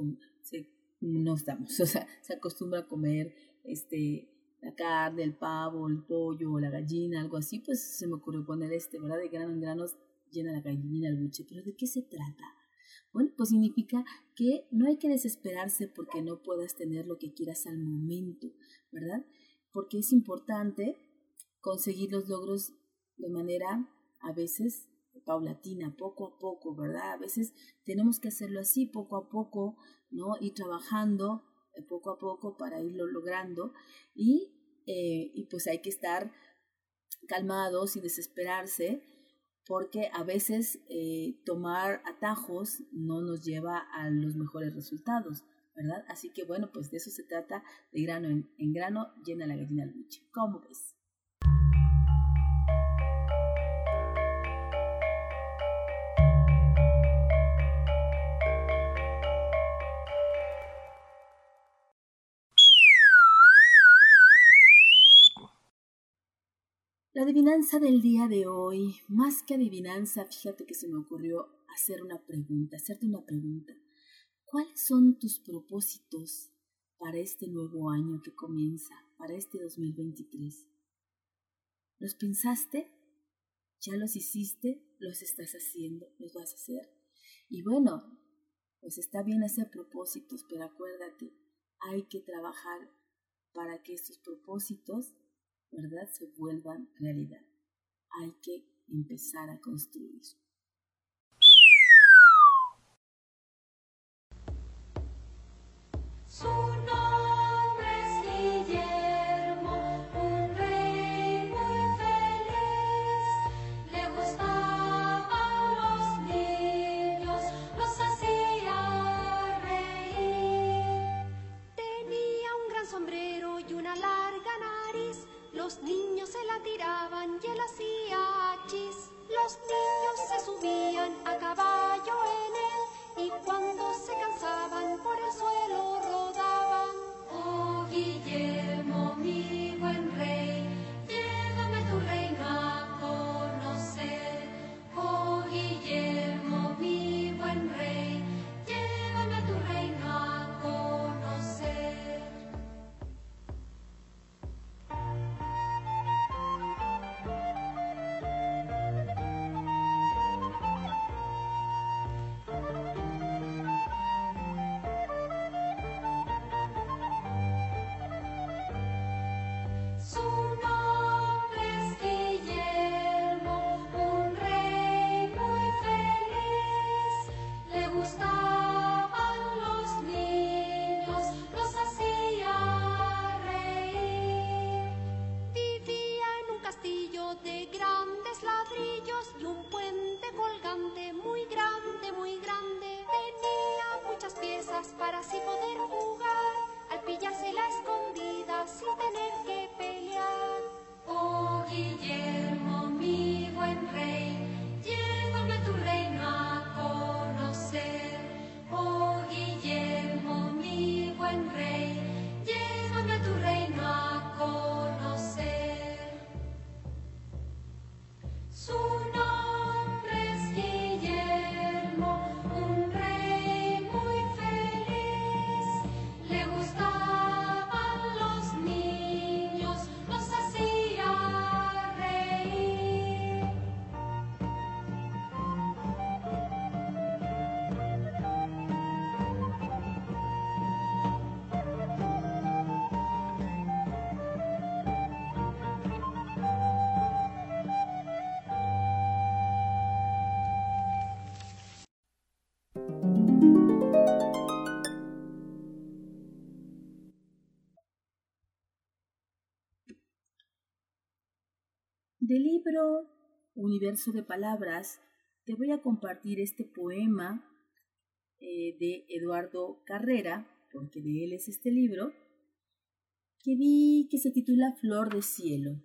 Speaker 3: se acostumbra a comer la carne, el pavo, el pollo, la gallina, algo así, pues se me ocurrió poner ¿verdad? De grano en grano llena la gallina el buche. ¿Pero de qué se trata? Bueno, pues significa que no hay que desesperarse porque no puedas tener lo que quieras al momento, ¿verdad? Porque es importante conseguir los logros de manera, a veces, paulatina, poco a poco, ¿verdad? A veces tenemos que hacerlo así, poco a poco, ¿no? Ir trabajando poco a poco para irlo logrando y pues hay que estar calmados y desesperarse, porque a veces tomar atajos no nos lleva a los mejores resultados, ¿verdad? Así que bueno, pues de eso se trata, de grano en grano, llena la gallina al buche. ¿Cómo ves? La adivinanza del día de hoy, más que adivinanza, fíjate que se me ocurrió hacerte una pregunta. ¿Cuáles son tus propósitos para este nuevo año que comienza, para este 2023? ¿Los pensaste? ¿Ya los hiciste? ¿Los estás haciendo? ¿Los vas a hacer? Y bueno, pues está bien hacer propósitos, pero acuérdate, hay que trabajar para que estos propósitos, ¿verdad?, se vuelvan realidad. Hay que empezar a construir.
Speaker 5: Su nombre es Guillermo, un rey muy feliz. Le gustaban los niños, los hacía reír. Tenía un gran sombrero y una larga nariz. Los niños se la tiraban y él hacía chis. Los niños se subían a caballo en él y cuando se cansaban por el suelo rodaban. Oh Guillermo, mi buen rey, llévame a tu reino a conocer. Oh Guillermo, mi buen rey, llévame a tu reino a conocer. Para así poder jugar, al pillarse la escondida sin tener que pelear. Oh Guillermo, mi buen rey, llévame a tu reino a conocer. Oh Guillermo, mi buen rey, llévame a tu reino a conocer. Su nombre es Guillermo, un rey muy feliz. Le gustaban los niños, los hacía reír.
Speaker 3: Del libro Universo de Palabras, te voy a compartir este poema de Eduardo Carrera, porque de él es este libro, que se titula Flor de Cielo.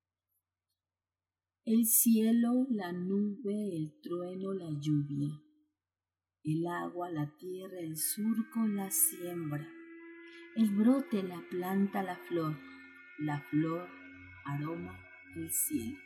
Speaker 3: El cielo, la nube, el trueno, la lluvia, el agua, la tierra, el surco, la siembra, el brote, la planta, la flor aroma el cielo.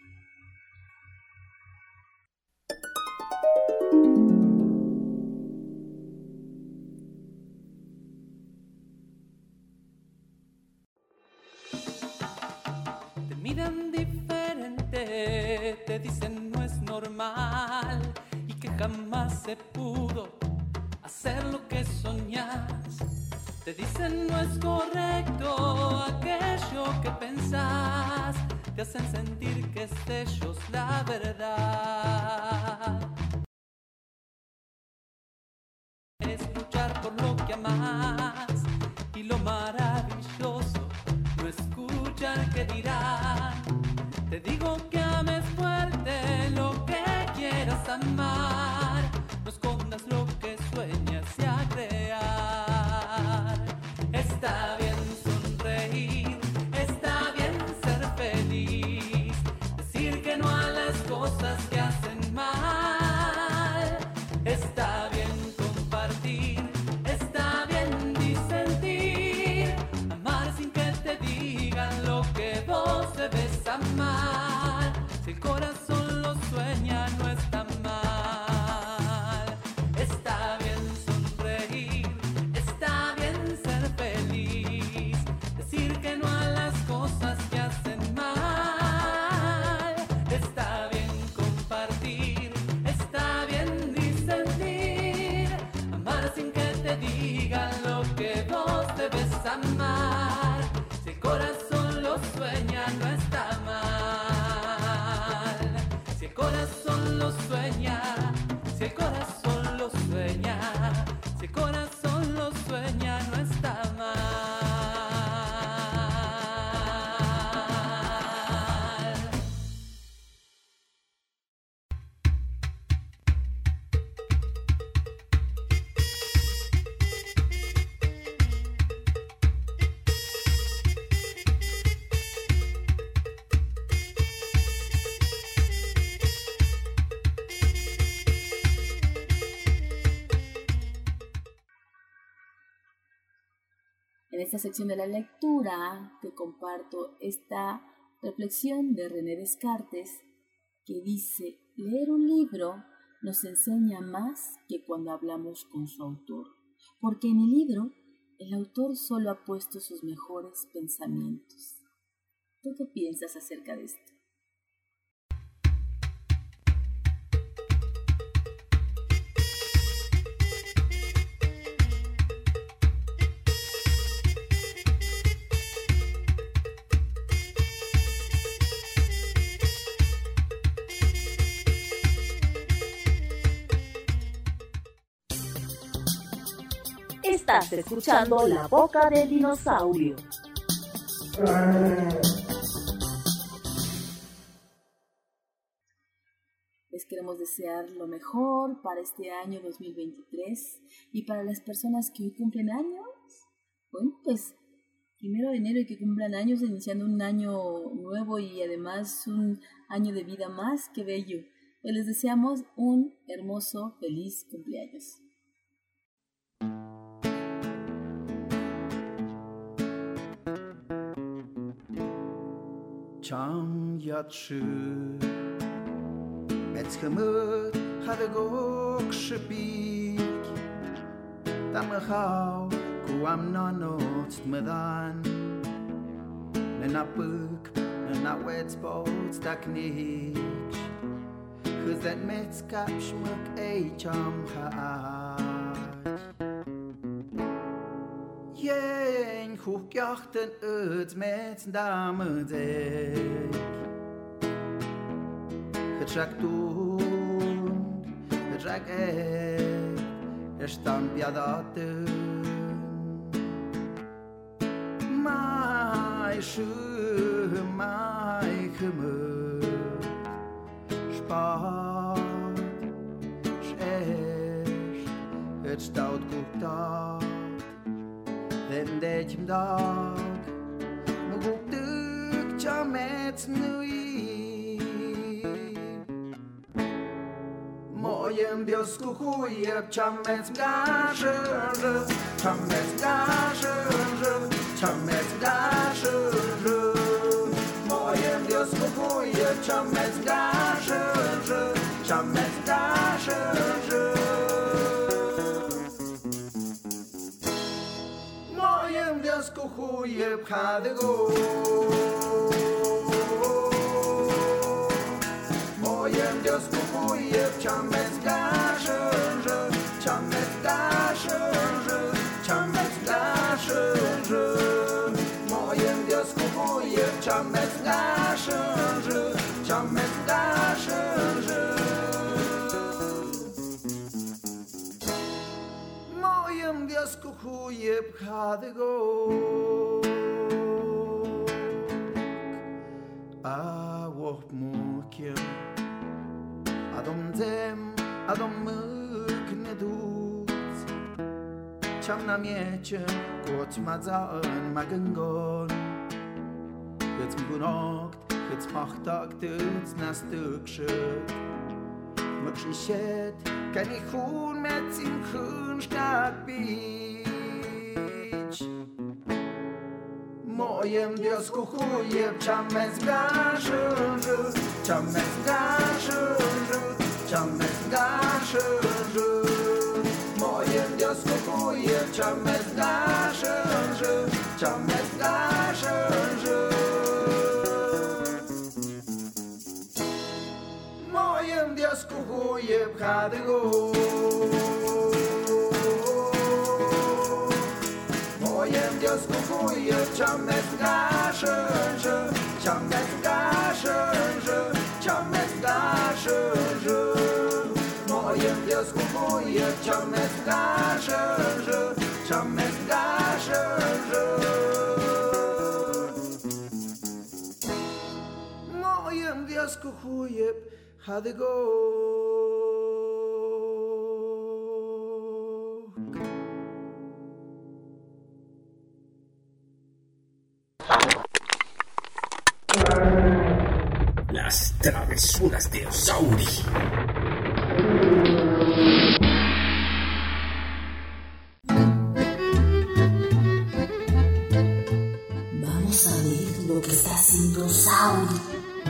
Speaker 13: Te miran diferente, te dicen no es normal y que jamás se pudo hacer lo que soñás. Te dicen no es correcto aquello que pensás. te hacen sentir que es de ellos la verdad. Es luchar por lo que amas y lo maravilloso, no escuchar que dirán. Te digo que ames fuerte lo que quieras amar, no escondas lo que sueñas y a crear. Está bien sonreír, está bien ser feliz, decir que no a las cosas que hacen mal. Está bien compartir, está bien disentir, amar sin que te digan lo que vos debes amar. Si el corazón lo sueña no está mal. Está bien sonreír, está bien ser feliz, decir que no a las cosas que hacen mal. Está bien compartir, está bien disentir, amar sin que te digan lo que vos debes amar. Si el corazón lo sueña no está mal. Si el corazón lo sueña, si el corazón lo sueña, si el corazón lo sueña no está mal.
Speaker 3: En esta sección de la lectura te comparto esta reflexión de René Descartes que dice: leer un libro nos enseña más que cuando hablamos con su autor, porque en el libro el autor solo ha puesto sus mejores pensamientos. ¿Tú qué piensas acerca de esto?
Speaker 2: Estás escuchando La Boca del Dinosaurio.
Speaker 3: Les queremos desear lo mejor para este año 2023 y para las personas que hoy cumplen años. Bueno, pues 1 de enero y que cumplan años, iniciando un año nuevo y además un año de vida más que bello. Pues les deseamos un hermoso, feliz cumpleaños.
Speaker 14: Chang yatşı Metzgemut had a gok shpik Tamachau kuam nanot medan Nenapuk nenawetspots taknik Khuzet metskap shmuk ei cham haat Jen hoekjachten uit met damedek. Het raakt toen, het raakt stamp jadaten. Mai schu, mai gemut, spaat, schest, het stout koekt af. Den dejem dag, me guktuk chamet nui. Mojem biosku chujeb chamet gajer, chamet gajer, chamet gajer. Mojem biosku chujeb chamet gajer, chamet gajer. Kuchujeb chadego Mojem Dios kuchujeb chamet gajer, chamet gajer, chamet gajer. Mojem Dios kuchujeb chames gashe chames gashe moyem dios kuye bkhadego awoh mukem adom dem adom muknedut cham na miecie kot mazan magangon jetzt mgunakt jetzt machtag jetzt nastukshut makshishet kan ich khun met im khun stak bich moyem dios kuye chames gashe chames gashe chames gashe moyem dios kuye chames gashe chames gashe moyem dios kuye bkhadego moyem dios kuye chames gashe chames gashe chames gashe moyem dios kuye chames gashe chames gashe moyem dios kuye bkhadego
Speaker 10: Las travesuras de Osauri.
Speaker 15: Vamos a ver lo que está haciendo Osauri.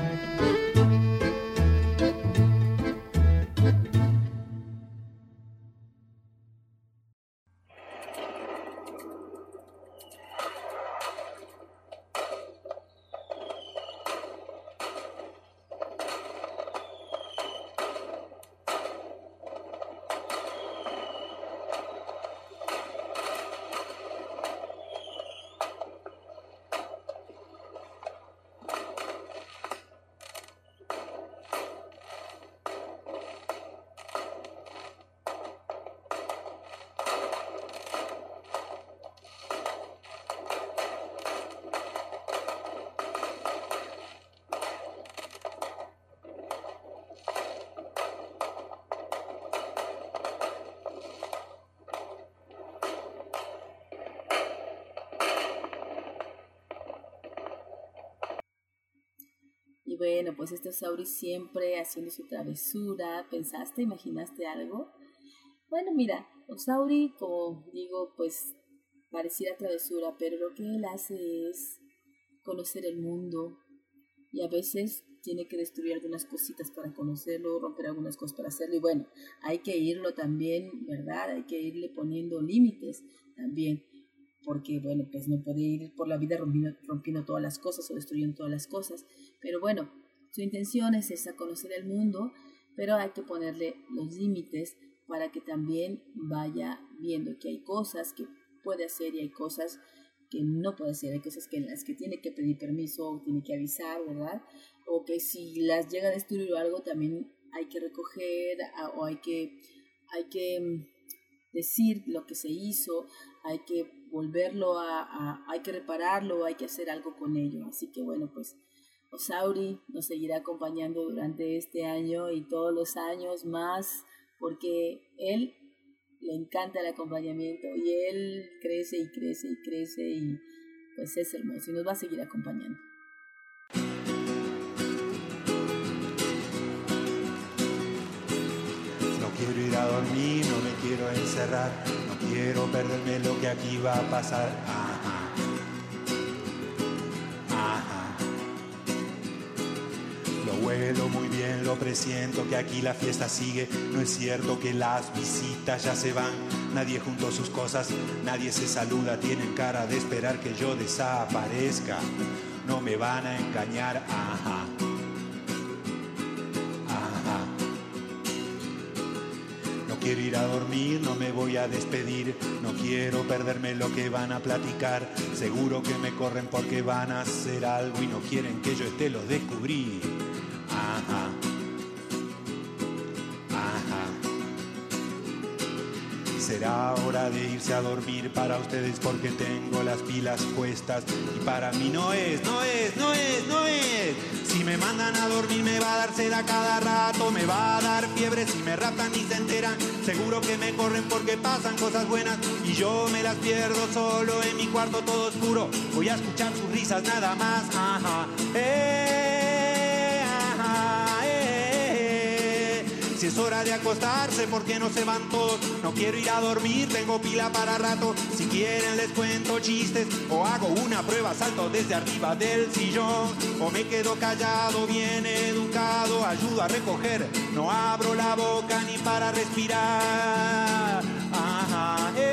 Speaker 3: Y bueno, pues este Osauri siempre haciendo su travesura. ¿Pensaste, imaginaste algo? Bueno, mira, Osauri, como digo, pues pareciera travesura, pero lo que él hace es conocer el mundo y a veces tiene que destruir algunas cositas para conocerlo, romper algunas cosas para hacerlo. Y bueno, hay que irlo también, ¿verdad? Hay que irle poniendo límites también, porque bueno, pues no puede ir por la vida rompiendo todas las cosas o destruyendo todas las cosas. Pero bueno, su intención es esa, conocer el mundo, pero hay que ponerle los límites para que también vaya viendo que hay cosas que puede hacer y hay cosas que no puede hacer, hay cosas que en las que tiene que pedir permiso o tiene que avisar, ¿verdad? O que si las llega a destruir o algo, también hay que recoger o hay que decir lo que se hizo, hay que volverlo hay que repararlo, hay que hacer algo con ello. Así que bueno, pues Osauri nos seguirá acompañando durante este año y todos los años más, porque él le encanta el acompañamiento y él crece y crece y crece y pues es hermoso y nos va a seguir acompañando.
Speaker 11: No quiero ir a dormir, no me quiero encerrar, no quiero perderme lo que aquí va a pasar. Ajá. Ajá. Lo huelo muy bien, lo presiento que aquí la fiesta sigue. No es cierto que las visitas ya se van. Nadie juntó sus cosas, nadie se saluda. Tienen cara de esperar que yo desaparezca. No me van a engañar, ajá. quiero ir a dormir, no me voy a despedir. No quiero perderme lo que van a platicar. Seguro que me corren porque van a hacer algo y no quieren que yo esté, lo descubrí. Ajá. Será hora de irse a dormir para ustedes porque tengo las pilas puestas. Y para mí no es. Si me mandan a dormir me va a dar sed a cada rato, me va a dar fiebre si me raptan y se enteran. Seguro que me corren porque pasan cosas buenas y yo me las pierdo solo en mi cuarto todo oscuro. Voy a escuchar sus risas nada más. Ajá. Si es hora de acostarse, ¿por qué no se van todos? No quiero ir a dormir, tengo pila para rato. Si quieren les cuento chistes o hago una prueba, salto desde arriba del sillón. O me quedo callado, bien educado, ayudo a recoger. No abro la boca ni para respirar. Ajá,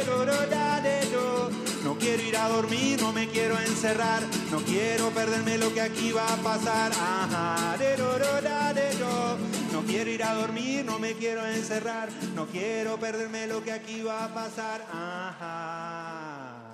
Speaker 11: no quiero ir a dormir, no me quiero encerrar. No quiero perderme lo que aquí va a pasar. Ajá, no quiero ir a dormir, no me quiero encerrar. No quiero perderme lo que aquí va a pasar. Ajá.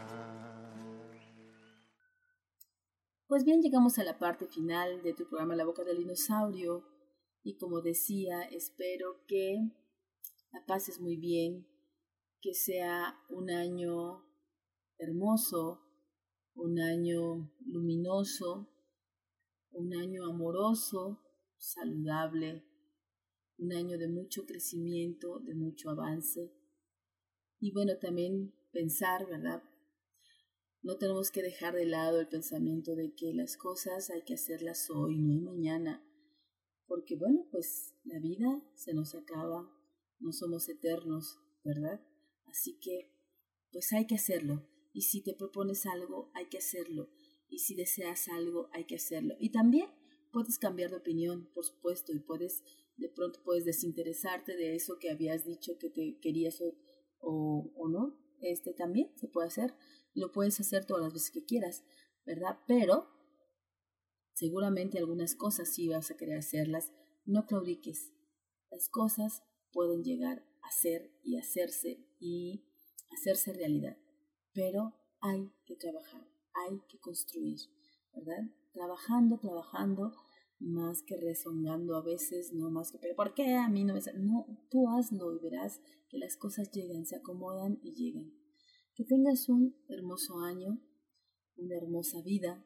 Speaker 3: Pues bien, llegamos a la parte final de tu programa La Boca del Dinosaurio. Y como decía, espero que la pases muy bien, que sea un año hermoso, un año luminoso, un año amoroso, saludable, un año de mucho crecimiento, de mucho avance. Y bueno, también pensar, ¿verdad? No tenemos que dejar de lado el pensamiento de que las cosas hay que hacerlas hoy, no mañana. Porque bueno, pues la vida se nos acaba, no somos eternos, ¿verdad? Así que pues hay que hacerlo. Y si te propones algo, hay que hacerlo. Y si deseas algo, hay que hacerlo. Y también puedes cambiar de opinión, por supuesto, y de pronto puedes desinteresarte de eso que habías dicho que te querías o no. También se puede hacer. Lo puedes hacer todas las veces que quieras, ¿verdad? Pero seguramente algunas cosas sí vas a querer hacerlas. No claudiques. Las cosas pueden llegar a ser y hacerse realidad. Pero hay que trabajar, hay que construir, ¿verdad? Trabajando, más que rezongando a veces, no más que, pero ¿por qué a mí no me sale? No, tú hazlo y verás que las cosas llegan, se acomodan y llegan. Que tengas un hermoso año, una hermosa vida,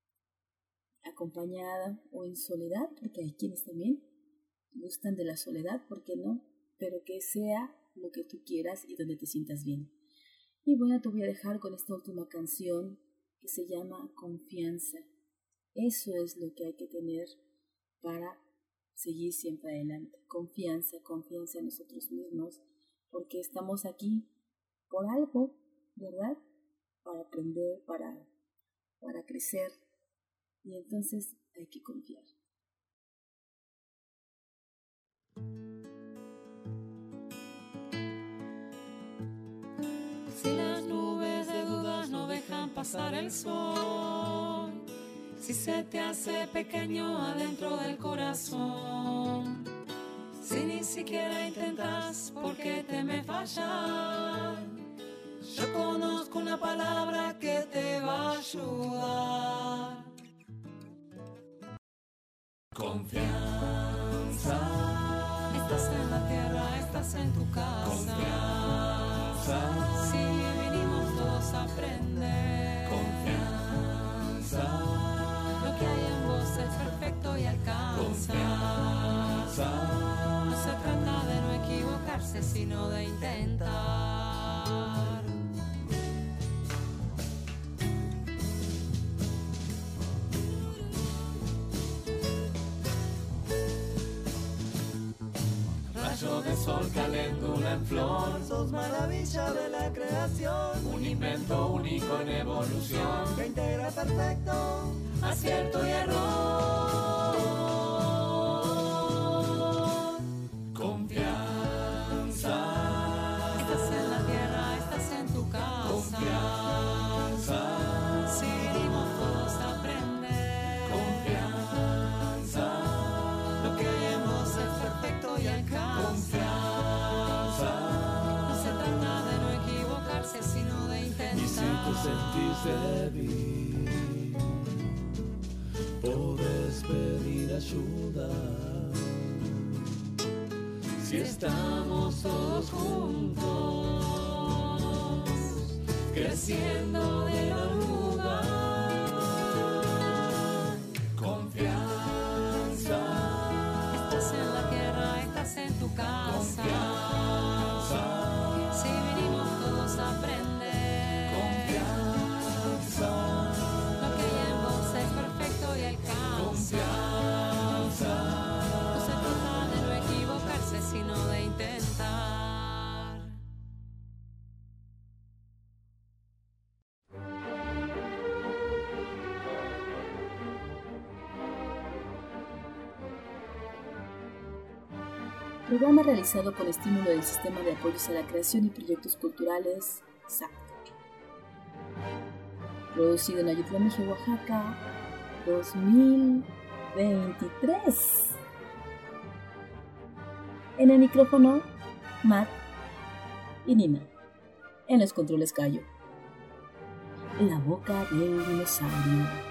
Speaker 3: acompañada o en soledad, porque hay quienes también gustan de la soledad, ¿por qué no? Pero que sea lo que tú quieras y donde te sientas bien. Y bueno, te voy a dejar con esta última canción que se llama Confianza. Eso es lo que hay que tener para seguir siempre adelante. Confianza en nosotros mismos, porque estamos aquí por algo, ¿verdad? Para aprender, para crecer. Y entonces hay que confiar.
Speaker 5: Si las nubes de dudas no dejan pasar el sol, si se te hace pequeño adentro del corazón, si ni siquiera intentas porque teme fallar, yo conozco una palabra que te va a ayudar. Confianza. Estás en la tierra, estás en tu casa. Confianza. Si vinimos todos a aprender. Confianza. Lo que hay en vos es perfecto y alcanza. Confianza. No se trata de no equivocarse, sino de intentar. Rayo de sol, caléndula en flor,
Speaker 14: sos maravilla de la creación,
Speaker 5: un invento único en evolución,
Speaker 14: que integra perfecto
Speaker 5: acierto y error. Confianza. Estás en la tierra, estás en tu casa. Confianza. Si vinimos todos a aprender. Confianza. Lo que hay en vos es perfecto y alcanza. Confianza.
Speaker 12: te sentís débil, podés pedir ayuda. Si estamos todos juntos, creciendo de la duda, confianza.
Speaker 16: Estás en la tierra, estás en tu casa.
Speaker 12: Confianza.
Speaker 16: Si vinimos todos a aprender.
Speaker 12: Confianza.
Speaker 16: Lo que hay en vos es perfecto y alcanza.
Speaker 12: Confianza.
Speaker 16: No se trata de no equivocarse, sino de intentar.
Speaker 3: Programa realizado con estímulo del Sistema de Apoyos a la Creación y Proyectos Culturales, SAC. Producido en Ayutla, Mejía, Oaxaca, 2023. En el micrófono, Matt y Nina. En los controles, Cayo. La boca del dinosaurio.